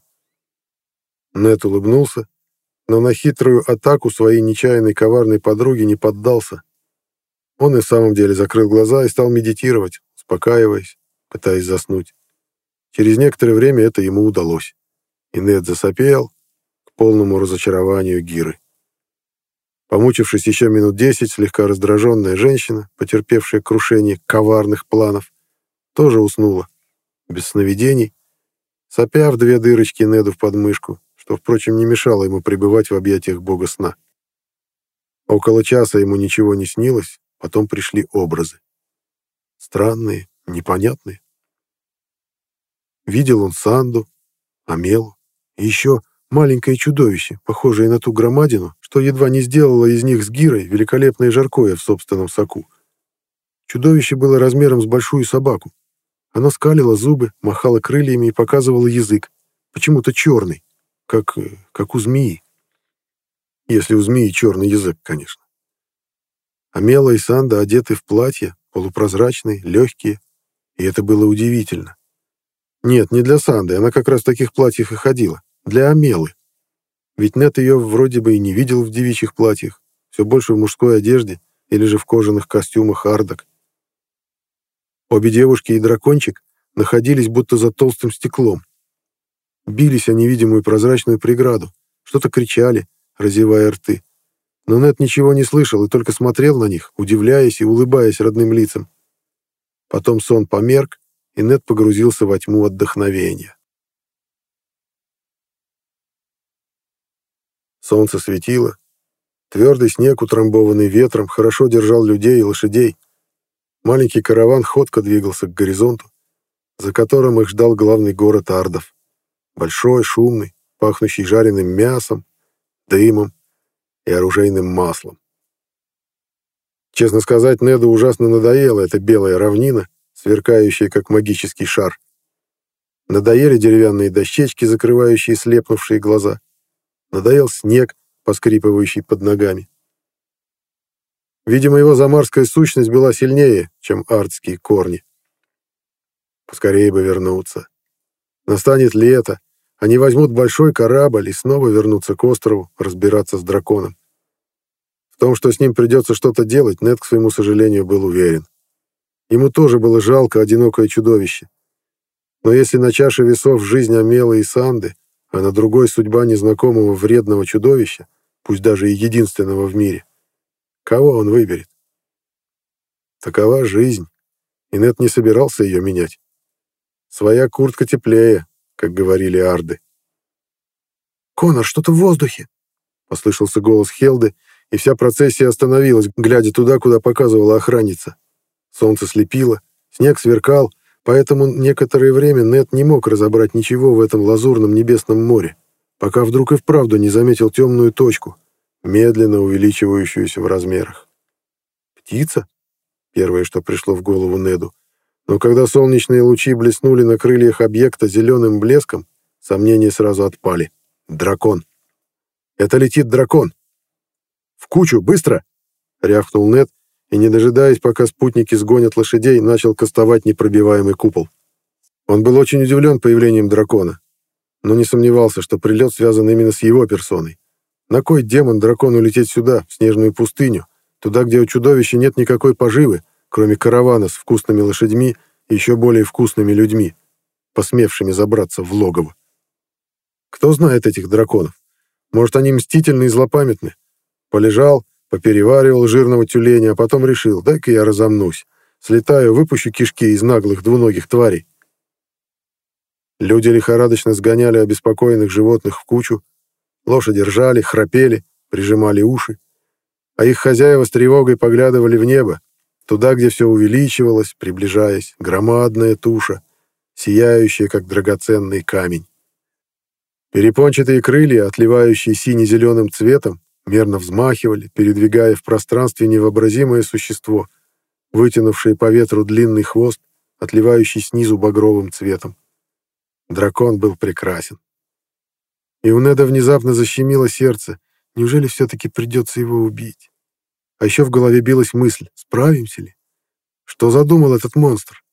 Нед улыбнулся, но на хитрую атаку своей нечаянной коварной подруги не поддался. Он и в самом деле закрыл глаза и стал медитировать, успокаиваясь, пытаясь заснуть. Через некоторое время это ему удалось, и Нед засопел к полному разочарованию Гиры. Помучившись еще минут десять, слегка раздраженная женщина, потерпевшая крушение коварных планов, тоже уснула, без сновидений, сопя в две дырочки Неду в подмышку, что, впрочем, не мешало ему пребывать в объятиях бога сна. Около часа ему ничего не снилось, потом пришли образы. Странные, непонятные. Видел он Санду, Амелу и еще маленькое чудовище, похожее на ту громадину, что едва не сделало из них с Гирой великолепное жаркое в собственном соку. Чудовище было размером с большую собаку. Оно скалило зубы, махало крыльями и показывало язык, почему-то черный, как, как у змеи. Если у змеи черный язык, конечно. Амела и Санда одеты в платья, полупрозрачные, легкие, и это было удивительно. Нет, не для Санды, она как раз в таких платьях и ходила, для Амелы. Ведь Нед ее вроде бы и не видел в девичьих платьях, все больше в мужской одежде или же в кожаных костюмах ардок. Обе девушки и дракончик находились будто за толстым стеклом. Бились о невидимую прозрачную преграду, что-то кричали, разевая рты. Но Нед ничего не слышал и только смотрел на них, удивляясь и улыбаясь родным лицам. Потом сон померк, и Нед погрузился во тьму отдохновения. Солнце светило. Твердый снег, утрамбованный ветром, хорошо держал людей и лошадей. Маленький караван ходко двигался к горизонту, за которым их ждал главный город ардов. Большой, шумный, пахнущий жареным мясом, дымом и оружейным маслом. Честно сказать, Неду ужасно надоела эта белая равнина, сверкающая как магический шар. Надоели деревянные дощечки, закрывающие слепнувшие глаза. Надоел снег, поскрипывающий под ногами. Видимо, его замарская сущность была сильнее, чем ардские корни. Поскорее бы вернуться. Настанет лето, они возьмут большой корабль и снова вернутся к острову разбираться с драконом. В том, что с ним придется что-то делать, Нед, к своему сожалению, был уверен. Ему тоже было жалко одинокое чудовище. Но если на чаше весов жизнь Амелы и Санды, а на другой судьба незнакомого вредного чудовища, пусть даже и единственного в мире, кого он выберет? Такова жизнь, и Нед не собирался ее менять. Своя куртка теплее, как говорили арды. «Конор, что-то в воздухе!» — послышался голос Хелды, и вся процессия остановилась, глядя туда, куда показывала охранница. Солнце слепило, снег сверкал, поэтому некоторое время Нед не мог разобрать ничего в этом лазурном небесном море, пока вдруг и вправду не заметил темную точку, медленно увеличивающуюся в размерах. Птица? Первое, что пришло в голову Неду. Но когда солнечные лучи блеснули на крыльях объекта зеленым блеском, сомнения сразу отпали. Дракон. Это летит дракон. В кучу, быстро! Рявкнул Нед, и, не дожидаясь, пока спутники сгонят лошадей, начал кастовать непробиваемый купол. Он был очень удивлен появлением дракона, но не сомневался, что прилет связан именно с его персоной. На кой демон дракону лететь сюда, в снежную пустыню, туда, где у чудовища нет никакой поживы, кроме каравана с вкусными лошадьми и еще более вкусными людьми, посмевшими забраться в логово? Кто знает этих драконов? Может, они мстительны и злопамятны? Полежал, попереваривал жирного тюленя, а потом решил, дай-ка я разомнусь, слетаю, выпущу кишки из наглых двуногих тварей. Люди лихорадочно сгоняли обеспокоенных животных в кучу, лошади ржали, храпели, прижимали уши, а их хозяева с тревогой поглядывали в небо, туда, где все увеличивалось, приближаясь, громадная туша, сияющая, как драгоценный камень. Перепончатые крылья, отливающие сине-зеленым цветом, мерно взмахивали, передвигая в пространстве невообразимое существо, вытянувшее по ветру длинный хвост, отливающий снизу багровым цветом. Дракон был прекрасен. И у Неда внезапно защемило сердце. Неужели все-таки придется его убить? А еще в голове билась мысль, справимся ли? Что задумал этот монстр?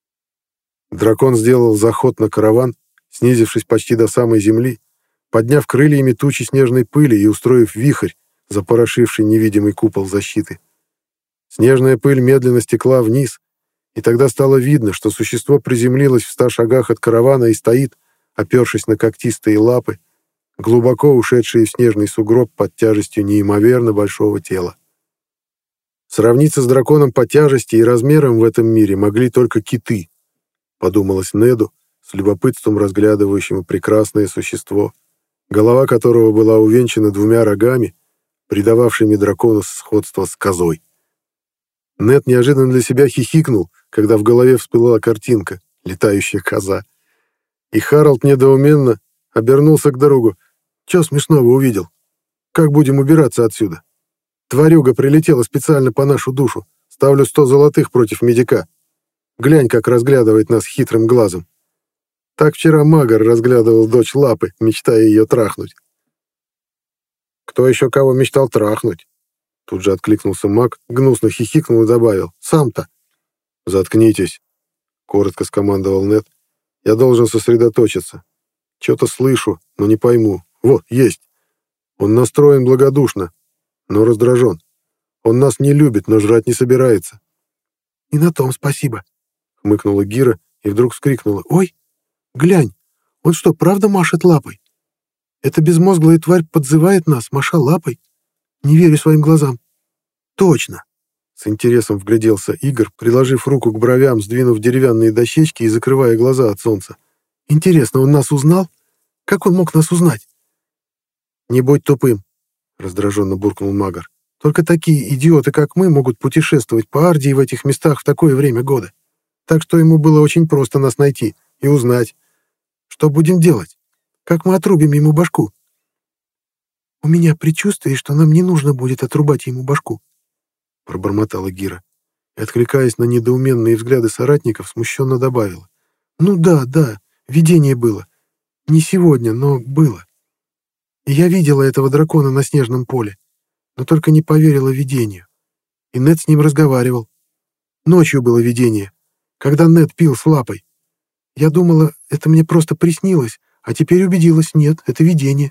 Дракон сделал заход на караван, снизившись почти до самой земли, подняв крыльями тучи снежной пыли и устроив вихрь, запорошивший невидимый купол защиты. Снежная пыль медленно стекла вниз, и тогда стало видно, что существо приземлилось в ста шагах от каравана и стоит, опершись на когтистые лапы, глубоко ушедшие в снежный сугроб под тяжестью неимоверно большого тела. Сравниться с драконом по тяжести и размерам в этом мире могли только киты, подумалось Неду, с любопытством разглядывающему прекрасное существо, голова которого была увенчана двумя рогами, придававшими дракону сходство с козой. Нед неожиданно для себя хихикнул, когда в голове всплыла картинка — летающая коза. И Харалд недоуменно обернулся к другу. «Чё смешного увидел? Как будем убираться отсюда? Тварюга прилетела специально по нашу душу. Ставлю сто золотых против медика. Глянь, как разглядывает нас хитрым глазом. Так вчера Магар разглядывал дочь Лапы, мечтая ее трахнуть». «Кто еще кого мечтал трахнуть?» Тут же откликнулся маг, гнусно хихикнул и добавил: «Сам-то». «Заткнитесь», — коротко скомандовал Нед. «Я должен сосредоточиться. Что-то слышу, но не пойму. Вот, есть. Он настроен благодушно, но раздражен. Он нас не любит, но жрать не собирается». «И на том спасибо», — хмыкнула Гира и вдруг вскрикнула: «Ой, глянь, он что, правда машет лапой? Эта безмозглая тварь подзывает нас, маша лапой? Не верю своим глазам». «Точно!» С интересом вгляделся Игорь, приложив руку к бровям, сдвинув деревянные дощечки и закрывая глаза от солнца. «Интересно, он нас узнал? Как он мог нас узнать?» «Не будь тупым», — раздраженно буркнул Магар. «Только такие идиоты, как мы, могут путешествовать по Ардии в этих местах в такое время года. Так что ему было очень просто нас найти и узнать. Что будем делать? Как мы отрубим ему башку?» «У меня предчувствие, что нам не нужно будет отрубать ему башку», — пробормотала Гира и, откликаясь на недоуменные взгляды соратников, смущенно добавила: «Ну да, да, видение было. Не сегодня, но было. И я видела этого дракона на снежном поле, но только не поверила видению. И Нед с ним разговаривал. Ночью было видение, когда Нед пил с Лапой. Я думала, это мне просто приснилось, а теперь убедилась: нет, это видение».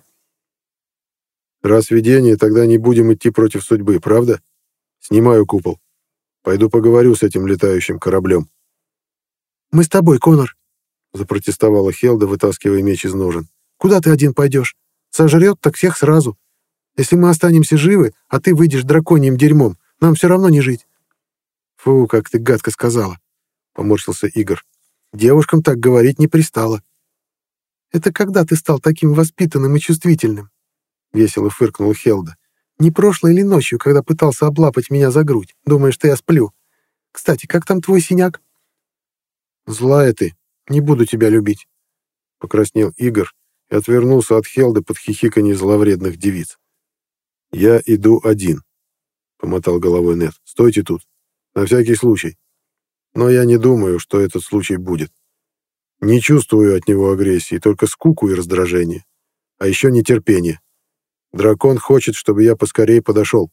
«Раз видение, тогда не будем идти против судьбы, правда? Снимаю купол. Пойду поговорю с этим летающим кораблем». «Мы с тобой, Конор», — запротестовала Хелда, вытаскивая меч из ножен. «Куда ты один пойдешь? Сожрет так всех сразу. Если мы останемся живы, а ты выйдешь драконьим дерьмом, нам все равно не жить». «Фу, как ты гадко сказала», — поморщился Игорь. «Девушкам так говорить не пристало». «Это когда ты стал таким воспитанным и чувствительным?» — весело фыркнула Хелда. «Не прошлой или ночью, когда пытался облапать меня за грудь? Думаешь, что я сплю? Кстати, как там твой синяк?» «Злая ты, не буду тебя любить», — покраснел Игорь и отвернулся от Хелды под хихиканье зловредных девиц. «Я иду один», — помотал головой Нед. «Стойте тут, на всякий случай. Но я не думаю, что этот случай будет. Не чувствую от него агрессии, только скуку и раздражение. А еще нетерпение. Дракон хочет, чтобы я поскорее подошел».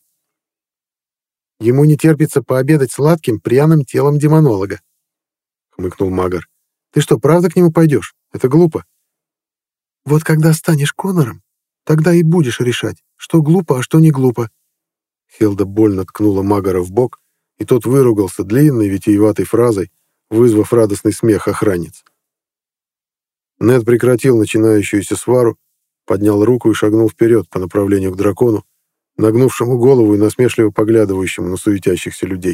«Ему не терпится пообедать сладким, пряным телом демонолога», — хмыкнул Магар. «Ты что, правда к нему пойдешь? Это глупо». «Вот когда станешь Конором, тогда и будешь решать, что глупо, а что не глупо». Хелда больно ткнула Магара в бок, и тот выругался длинной витиеватой фразой, вызвав радостный смех охранниц. Нед прекратил начинающуюся свару, поднял руку и шагнул вперед по направлению к дракону, нагнувшему голову и насмешливо поглядывающему на суетящихся людей.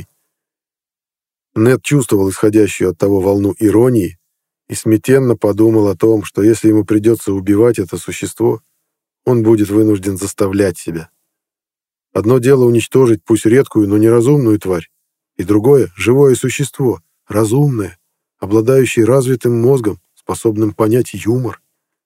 Нед чувствовал исходящую от того волну иронии и смятенно подумал о том, что если ему придется убивать это существо, он будет вынужден заставлять себя. Одно дело уничтожить пусть редкую, но неразумную тварь, и другое — живое существо, разумное, обладающее развитым мозгом, способным понять юмор.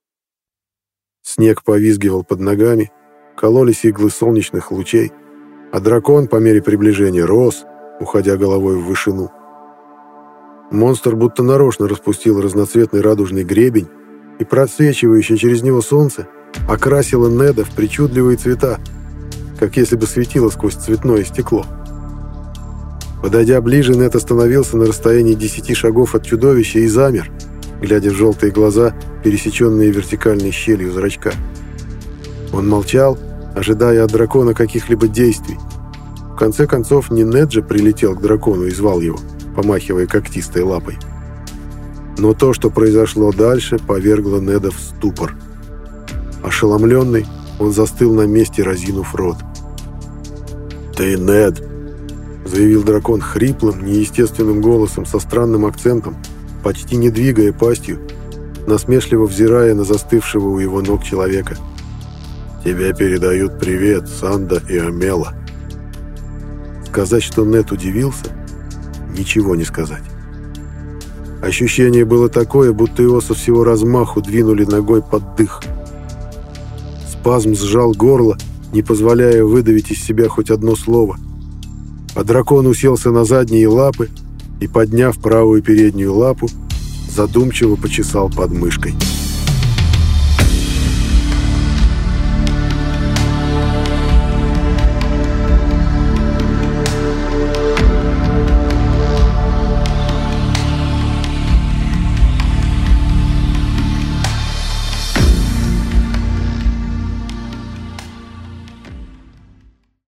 Снег повизгивал под ногами, кололись иглы солнечных лучей, а дракон по мере приближения рос, уходя головой в вышину. Монстр будто нарочно распустил разноцветный радужный гребень, и просвечивающее через него солнце окрасило Неда в причудливые цвета, как если бы светило сквозь цветное стекло. Подойдя ближе, Нед остановился на расстоянии десяти шагов от чудовища и замер, глядя в желтые глаза, пересеченные вертикальной щелью зрачка. Он молчал, ожидая от дракона каких-либо действий. В конце концов, не Нед же прилетел к дракону и звал его, помахивая когтистой лапой. Но то, что произошло дальше, повергло Неда в ступор. Ошеломленный, он застыл на месте, разинув рот. «Ты Нед!» — заявил дракон хриплым, неестественным голосом со странным акцентом, почти не двигая пастью, насмешливо взирая на застывшего у его ног человека. «Тебе передают привет, Санда и Амела». Сказать, что Нет удивился, ничего не сказать. Ощущение было такое, будто его со всего размаху двинули ногой под дых. Спазм сжал горло, не позволяя выдавить из себя хоть одно слово. А дракон уселся на задние лапы и, подняв правую переднюю лапу, задумчиво почесал под мышкой.